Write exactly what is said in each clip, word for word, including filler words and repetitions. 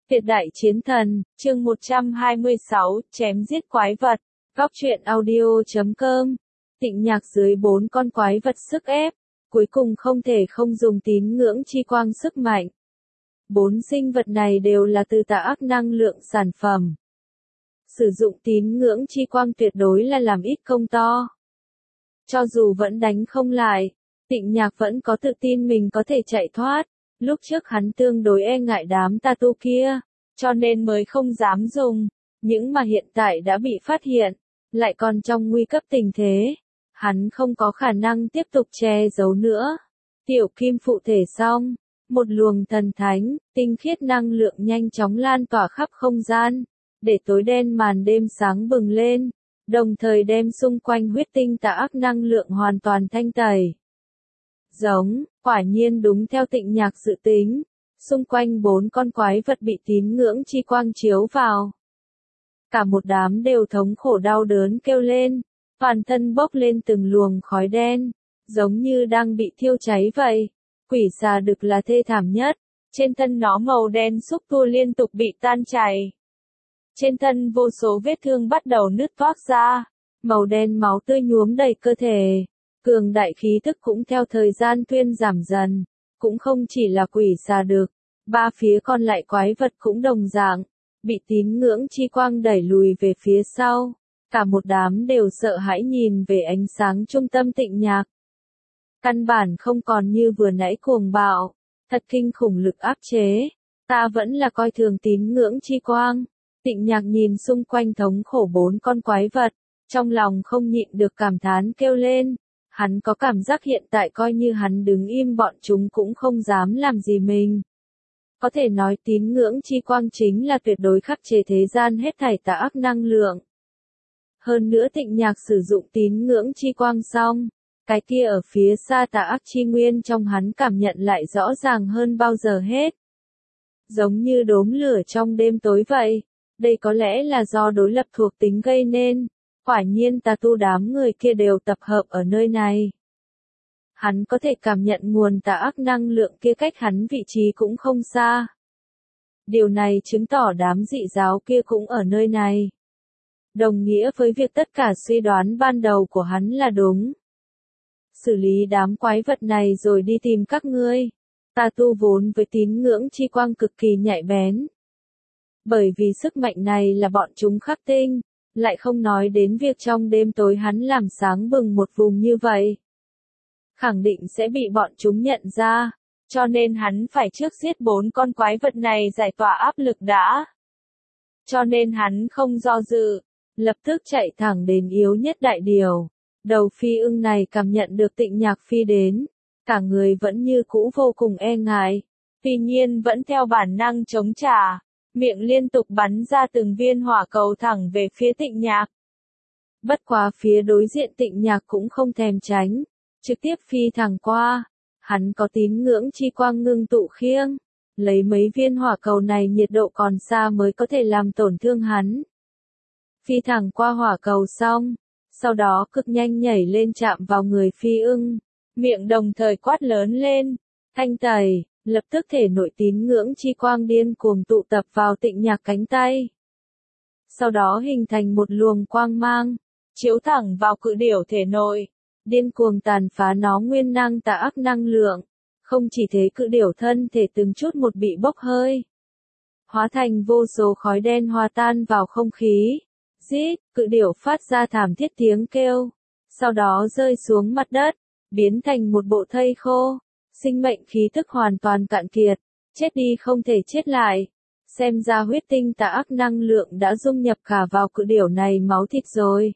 Tuyệt đại chiến thần, chương một trăm hai mươi sáu, chém giết quái vật. Góc truyện audio chấm com. Tịnh Nhạc dưới bốn con quái vật sức ép, cuối cùng không thể không dùng tín ngưỡng chi quang sức mạnh. Bốn sinh vật này đều là từ tà ác năng lượng sản phẩm. Sử dụng tín ngưỡng chi quang tuyệt đối là làm ít công to. Cho dù vẫn đánh không lại, Tịnh Nhạc vẫn có tự tin mình có thể chạy thoát. Lúc trước hắn tương đối e ngại đám tà tu kia, cho nên mới không dám dùng, những mà hiện tại đã bị phát hiện, lại còn trong nguy cấp tình thế, hắn không có khả năng tiếp tục che giấu nữa. Tiểu kim phụ thể xong, một luồng thần thánh, tinh khiết năng lượng nhanh chóng lan tỏa khắp không gian, để tối đen màn đêm sáng bừng lên, đồng thời đem xung quanh huyết tinh tà ác năng lượng hoàn toàn thanh tẩy. Giống, quả nhiên đúng theo Tịnh Nhạc dự tính, xung quanh bốn con quái vật bị tín ngưỡng chi quang chiếu vào. Cả một đám đều thống khổ đau đớn kêu lên, toàn thân bốc lên từng luồng khói đen, giống như đang bị thiêu cháy vậy. Quỷ xà đực là thê thảm nhất, trên thân nó màu đen xúc tua liên tục bị tan chảy. Trên thân vô số vết thương bắt đầu nứt toác ra, màu đen máu tươi nhuốm đầy cơ thể. Cường đại khí tức cũng theo thời gian thuyên giảm dần, cũng không chỉ là quỷ xà đực, ba phía còn lại quái vật cũng đồng dạng, bị tín ngưỡng chi quang đẩy lùi về phía sau, cả một đám đều sợ hãi nhìn về ánh sáng trung tâm Tịnh Nhạc. Căn bản không còn như vừa nãy cuồng bạo, thật kinh khủng lực áp chế, ta vẫn là coi thường tín ngưỡng chi quang. Tịnh Nhạc nhìn xung quanh thống khổ bốn con quái vật, trong lòng không nhịn được cảm thán kêu lên. Hắn có cảm giác hiện tại coi như hắn đứng im bọn chúng cũng không dám làm gì mình. Có thể nói tín ngưỡng chi quang chính là tuyệt đối khắc chế thế gian hết thảy tà ác năng lượng. Hơn nữa Tịnh Nhạc sử dụng tín ngưỡng chi quang xong, cái kia ở phía xa tà ác chi nguyên trong hắn cảm nhận lại rõ ràng hơn bao giờ hết. Giống như đốm lửa trong đêm tối vậy, đây có lẽ là do đối lập thuộc tính gây nên. Quả nhiên tà tu đám người kia đều tập hợp ở nơi này. Hắn có thể cảm nhận nguồn tà ác năng lượng kia cách hắn vị trí cũng không xa. Điều này chứng tỏ đám dị giáo kia cũng ở nơi này. Đồng nghĩa với việc tất cả suy đoán ban đầu của hắn là đúng. Xử lý đám quái vật này rồi đi tìm các ngươi. Tà tu vốn với tín ngưỡng chi quang cực kỳ nhạy bén. Bởi vì sức mạnh này là bọn chúng khắc tinh. Lại không nói đến việc trong đêm tối hắn làm sáng bừng một vùng như vậy. Khẳng định sẽ bị bọn chúng nhận ra, cho nên hắn phải trước giết bốn con quái vật này giải tỏa áp lực đã. Cho nên hắn không do dự, lập tức chạy thẳng đến yếu nhất đại điều. Đầu phi ưng này cảm nhận được Tịnh Nhạc phi đến, cả người vẫn như cũ vô cùng e ngại, tuy nhiên vẫn theo bản năng chống trả. Miệng liên tục bắn ra từng viên hỏa cầu thẳng về phía Tịnh Nhạc. Bất quá phía đối diện Tịnh Nhạc cũng không thèm tránh, trực tiếp phi thẳng qua. Hắn có tín ngưỡng chi quang ngưng tụ khiêng, lấy mấy viên hỏa cầu này nhiệt độ còn xa mới có thể làm tổn thương hắn. Phi thẳng qua hỏa cầu xong, sau đó cực nhanh nhảy lên chạm vào người phi ưng, miệng đồng thời quát lớn lên, thanh tẩy. Lập tức thể nội tín ngưỡng chi quang điên cuồng tụ tập vào Tịnh Nhạc cánh tay. Sau đó hình thành một luồng quang mang, chiếu thẳng vào cự điểu thể nội, điên cuồng tàn phá nó nguyên năng tà ác năng lượng. Không chỉ thế cự điểu thân thể từng chút một bị bốc hơi, hóa thành vô số khói đen hòa tan vào không khí. Rít, cự điểu phát ra thảm thiết tiếng kêu, sau đó rơi xuống mặt đất, biến thành một bộ thây khô. Sinh mệnh khí tức hoàn toàn cạn kiệt, chết đi không thể chết lại. Xem ra huyết tinh tà ác năng lượng đã dung nhập cả vào cự điểu này máu thịt rồi.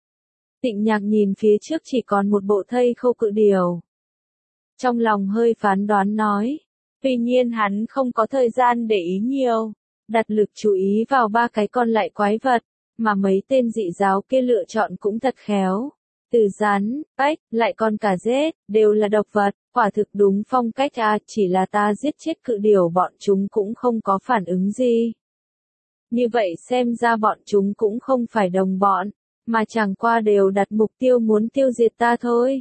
Tịnh Nhạc nhìn phía trước chỉ còn một bộ thây khô cự điểu. Trong lòng hơi phán đoán nói, tuy nhiên hắn không có thời gian để ý nhiều, đặt lực chú ý vào ba cái con lại quái vật, mà mấy tên dị giáo kia lựa chọn cũng thật khéo. Từ rắn, ếch, lại còn cả rết, đều là độc vật, quả thực đúng phong cách à, chỉ là ta giết chết cự điểu bọn chúng cũng không có phản ứng gì. Như vậy xem ra bọn chúng cũng không phải đồng bọn, mà chẳng qua đều đặt mục tiêu muốn tiêu diệt ta thôi.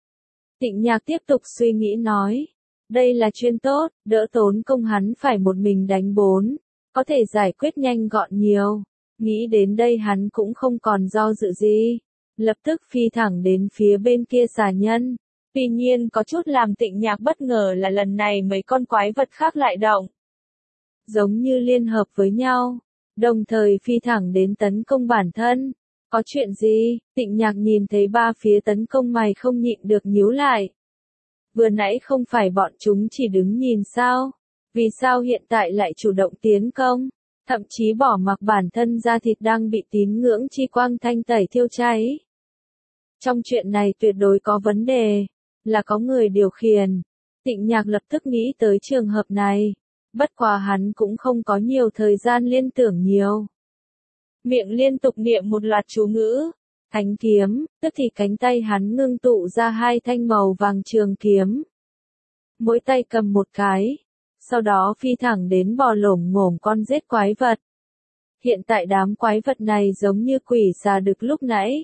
Tịnh Nhạc tiếp tục suy nghĩ nói, đây là chuyên tốt, đỡ tốn công hắn phải một mình đánh bốn, có thể giải quyết nhanh gọn nhiều. Nghĩ đến đây hắn cũng không còn do dự gì, lập tức phi thẳng đến phía bên kia xà nhân. Tuy nhiên có chút làm Tịnh Nhạc bất ngờ là lần này mấy con quái vật khác lại động. Giống như liên hợp với nhau, đồng thời phi thẳng đến tấn công bản thân. Có chuyện gì? Tịnh Nhạc nhìn thấy ba phía tấn công mày không nhịn được nhíu lại. Vừa nãy không phải bọn chúng chỉ đứng nhìn sao? Vì sao hiện tại lại chủ động tiến công? Thậm chí bỏ mặc bản thân da thịt đang bị tín ngưỡng chi quang thanh tẩy thiêu cháy. Trong chuyện này tuyệt đối có vấn đề, là có người điều khiển. Tịnh Nhạc lập tức nghĩ tới trường hợp này, bất quá hắn cũng không có nhiều thời gian liên tưởng nhiều. Miệng liên tục niệm một loạt chú ngữ, thánh kiếm, tức thì cánh tay hắn ngưng tụ ra hai thanh màu vàng trường kiếm. Mỗi tay cầm một cái, sau đó phi thẳng đến bò lổm ngổm con giết quái vật. Hiện tại đám quái vật này giống như quỷ xà đực lúc nãy.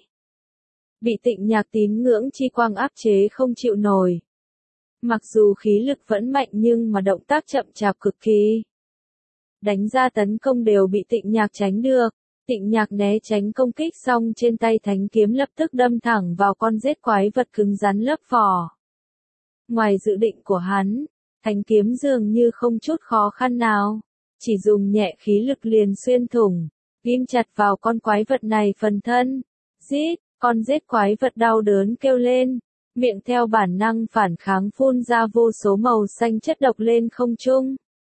Bị Tịnh Nhạc tín ngưỡng chi quang áp chế không chịu nổi. Mặc dù khí lực vẫn mạnh nhưng mà động tác chậm chạp cực kỳ. Đánh ra tấn công đều bị Tịnh Nhạc tránh được. Tịnh Nhạc né tránh công kích xong trên tay thánh kiếm lập tức đâm thẳng vào con giết quái vật cứng rắn lớp vỏ. Ngoài dự định của hắn, thánh kiếm dường như không chút khó khăn nào, chỉ dùng nhẹ khí lực liền xuyên thủng, ghim chặt vào con quái vật này phần thân. Rít, con giết quái vật đau đớn kêu lên, miệng theo bản năng phản kháng phun ra vô số màu xanh chất độc lên không trung.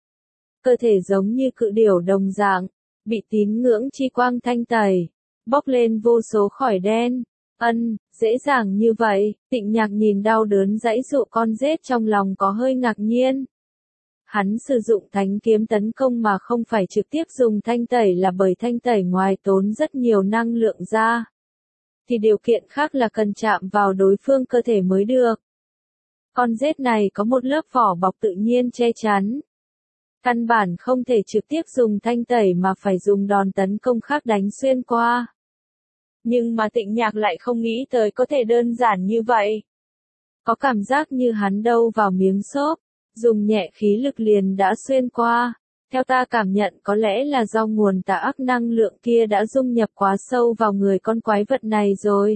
Cơ thể giống như cự điểu đồng dạng, bị tín ngưỡng chi quang thanh tẩy, bốc lên vô số khói đen. Ân, dễ dàng như vậy, Tịnh Nhạc nhìn đau đớn giãy giụa con giết trong lòng có hơi ngạc nhiên. Hắn sử dụng thánh kiếm tấn công mà không phải trực tiếp dùng thanh tẩy là bởi thanh tẩy ngoài tốn rất nhiều năng lượng ra. Thì điều kiện khác là cần chạm vào đối phương cơ thể mới được. Con giết này có một lớp vỏ bọc tự nhiên che chắn. Căn bản không thể trực tiếp dùng thanh tẩy mà phải dùng đòn tấn công khác đánh xuyên qua. Nhưng mà Tịnh Nhạc lại không nghĩ tới có thể đơn giản như vậy. Có cảm giác như hắn đâu vào miếng xốp, dùng nhẹ khí lực liền đã xuyên qua. Theo ta cảm nhận có lẽ là do nguồn tà ác năng lượng kia đã dung nhập quá sâu vào người con quái vật này rồi.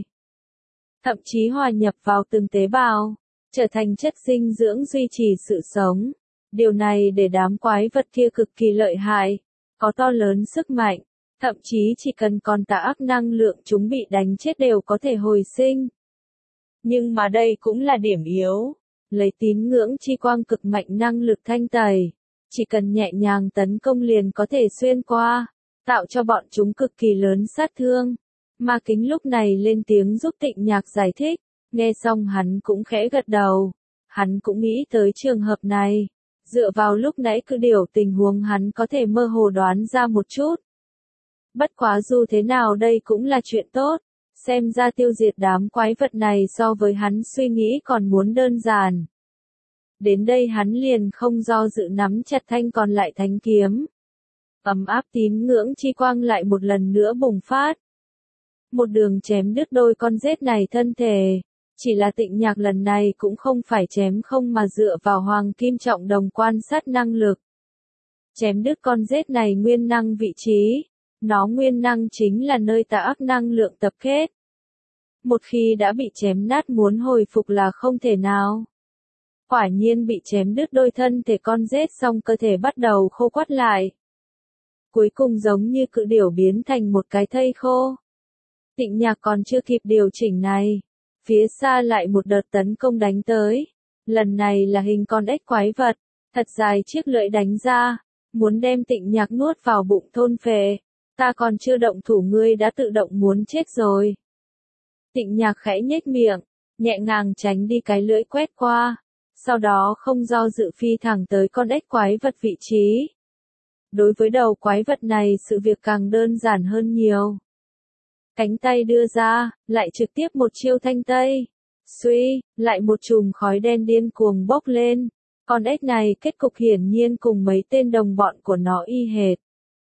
Thậm chí hòa nhập vào từng tế bào, trở thành chất dinh dưỡng duy trì sự sống. Điều này để đám quái vật kia cực kỳ lợi hại, có to lớn sức mạnh, thậm chí chỉ cần còn tà ác năng lượng chúng bị đánh chết đều có thể hồi sinh. Nhưng mà đây cũng là điểm yếu, lấy tín ngưỡng chi quang cực mạnh năng lực thanh tẩy, chỉ cần nhẹ nhàng tấn công liền có thể xuyên qua, tạo cho bọn chúng cực kỳ lớn sát thương. Ma Kính lúc này lên tiếng giúp Tịnh Nhạc giải thích, nghe xong hắn cũng khẽ gật đầu, hắn cũng nghĩ tới trường hợp này. Dựa vào lúc nãy cứ điều tình huống hắn có thể mơ hồ đoán ra một chút. Bất quá dù thế nào đây cũng là chuyện tốt, xem ra tiêu diệt đám quái vật này so với hắn suy nghĩ còn muốn đơn giản. Đến đây hắn liền không do dự nắm chặt thanh còn lại thánh kiếm. Ấm áp tín ngưỡng chi quang lại một lần nữa bùng phát. Một đường chém đứt đôi con rết này thân thể. Chỉ là Tịnh Nhạc lần này cũng không phải chém không mà dựa vào hoàng kim trọng đồng quan sát năng lực. Chém đứt con rết này nguyên năng vị trí. Nó nguyên năng chính là nơi tà ác năng lượng tập kết. Một khi đã bị chém nát muốn hồi phục là không thể nào. Quả nhiên bị chém đứt đôi thân thể con rết xong cơ thể bắt đầu khô quắt lại. Cuối cùng giống như cự điểu biến thành một cái thây khô. Tịnh Nhạc còn chưa kịp điều chỉnh này. Phía xa lại một đợt tấn công đánh tới. Lần này là hình con ếch quái vật, thật dài chiếc lưỡi đánh ra, muốn đem Tịnh Nhạc nuốt vào bụng thôn phệ. Ta còn chưa động thủ ngươi đã tự động muốn chết rồi. Tịnh Nhạc khẽ nhếch miệng, nhẹ nhàng tránh đi cái lưỡi quét qua, sau đó không do dự phi thẳng tới con ếch quái vật vị trí. Đối với đầu quái vật này sự việc càng đơn giản hơn nhiều. Cánh tay đưa ra, lại trực tiếp một chiêu thanh tây. Suy, lại một chùm khói đen điên cuồng bốc lên. Con ếch này kết cục hiển nhiên cùng mấy tên đồng bọn của nó y hệt.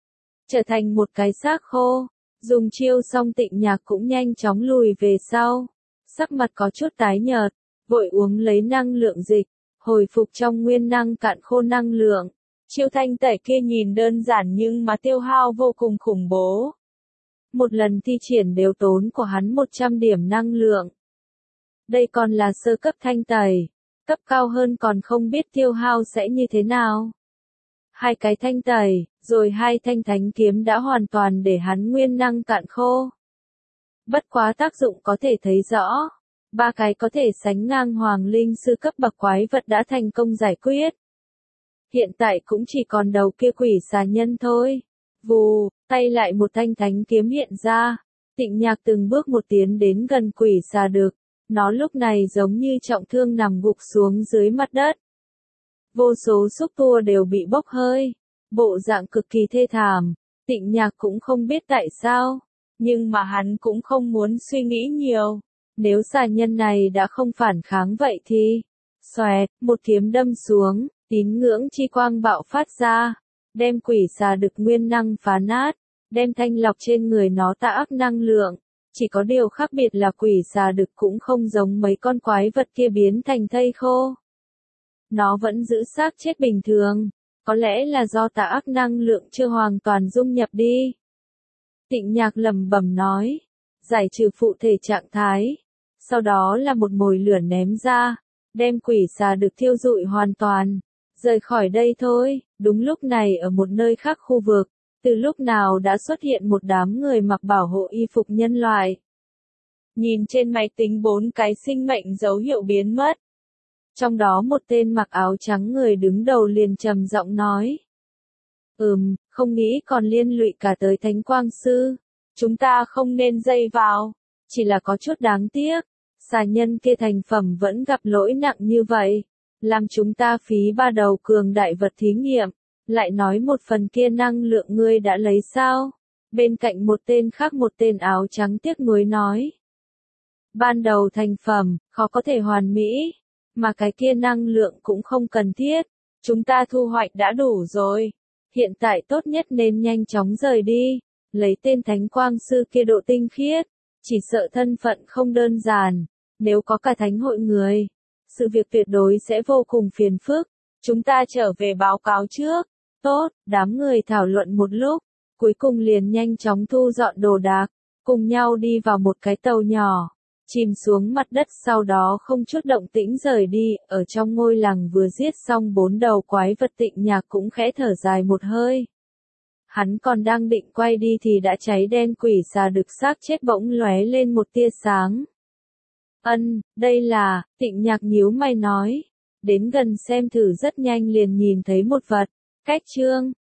Trở thành một cái xác khô. Dùng chiêu xong Tịnh Nhạc cũng nhanh chóng lùi về sau. Sắc mặt có chút tái nhợt, vội uống lấy năng lượng dịch, hồi phục trong nguyên năng cạn khô năng lượng. Chiêu thanh tẩy kia nhìn đơn giản nhưng mà tiêu hao vô cùng khủng bố. Một lần thi triển đều tốn của hắn một trăm điểm năng lượng. Đây còn là sơ cấp thanh tẩy, cấp cao hơn còn không biết tiêu hao sẽ như thế nào. Hai cái thanh tẩy, rồi hai thanh thánh kiếm đã hoàn toàn để hắn nguyên năng cạn khô. Bất quá tác dụng có thể thấy rõ. Ba cái có thể sánh ngang hoàng linh sư cấp bậc quái vật đã thành công giải quyết. Hiện tại cũng chỉ còn đầu kia quỷ xà nhân thôi. Vù, tay lại một thanh thánh kiếm hiện ra. Tịnh Nhạc từng bước một tiến đến gần quỷ xà đực. Nó lúc này giống như trọng thương nằm gục xuống dưới mặt đất. Vô số xúc tua đều bị bốc hơi. Bộ dạng cực kỳ thê thảm. Tịnh Nhạc cũng không biết tại sao. Nhưng mà hắn cũng không muốn suy nghĩ nhiều. Nếu xà nhân này đã không phản kháng vậy thì... Xoẹt, một kiếm đâm xuống, tín ngưỡng chi quang bạo phát ra. Đem quỷ xà đực nguyên năng phá nát. Đem thanh lọc trên người nó tạ ác năng lượng. Chỉ có điều khác biệt là quỷ xà đực cũng không giống mấy con quái vật kia biến thành thây khô. Nó vẫn giữ xác chết bình thường. Có lẽ là do tà ác năng lượng chưa hoàn toàn dung nhập đi. Tịnh Nhạc lẩm bẩm nói. Giải trừ phụ thể trạng thái. Sau đó là một mồi lửa ném ra. Đem quỷ xà đực thiêu rụi hoàn toàn. Rời khỏi đây thôi. Đúng lúc này ở một nơi khác khu vực. Từ lúc nào đã xuất hiện một đám người mặc bảo hộ y phục nhân loại. Nhìn trên máy tính bốn cái sinh mệnh dấu hiệu biến mất. Trong đó một tên mặc áo trắng người đứng đầu liền trầm giọng nói. Ừm, không nghĩ còn liên lụy cả tới Thánh Quang Sư. Chúng ta không nên dây vào. Chỉ là có chút đáng tiếc. Xà nhân kia thành phẩm vẫn gặp lỗi nặng như vậy. Làm chúng ta phí ba đầu cường đại vật thí nghiệm. Lại nói một phần kia năng lượng ngươi đã lấy sao? Bên cạnh một tên khác một tên áo trắng tiếc nuối nói. Ban đầu thành phẩm, khó có thể hoàn mỹ. Mà cái kia năng lượng cũng không cần thiết. Chúng ta thu hoạch đã đủ rồi. Hiện tại tốt nhất nên nhanh chóng rời đi. Lấy tên Thánh Quang Sư kia độ tinh khiết. Chỉ sợ thân phận không đơn giản. Nếu có cả thánh hội người. Sự việc tuyệt đối sẽ vô cùng phiền phức. Chúng ta trở về báo cáo trước. Tốt, đám người thảo luận một lúc. Cuối cùng liền nhanh chóng thu dọn đồ đạc. Cùng nhau đi vào một cái tàu nhỏ. Chìm xuống mặt đất sau đó không chút động tĩnh rời đi. Ở trong ngôi làng vừa giết xong bốn đầu quái vật Tịnh Nhạc cũng khẽ thở dài một hơi. Hắn còn đang định quay đi thì đã cháy đen quỷ xà đực xác chết bỗng lóe lên một tia sáng. Ân, đây là, Tịnh Nhạc nhíu mày nói. Đến gần xem thử rất nhanh liền nhìn thấy một vật. Cách chương,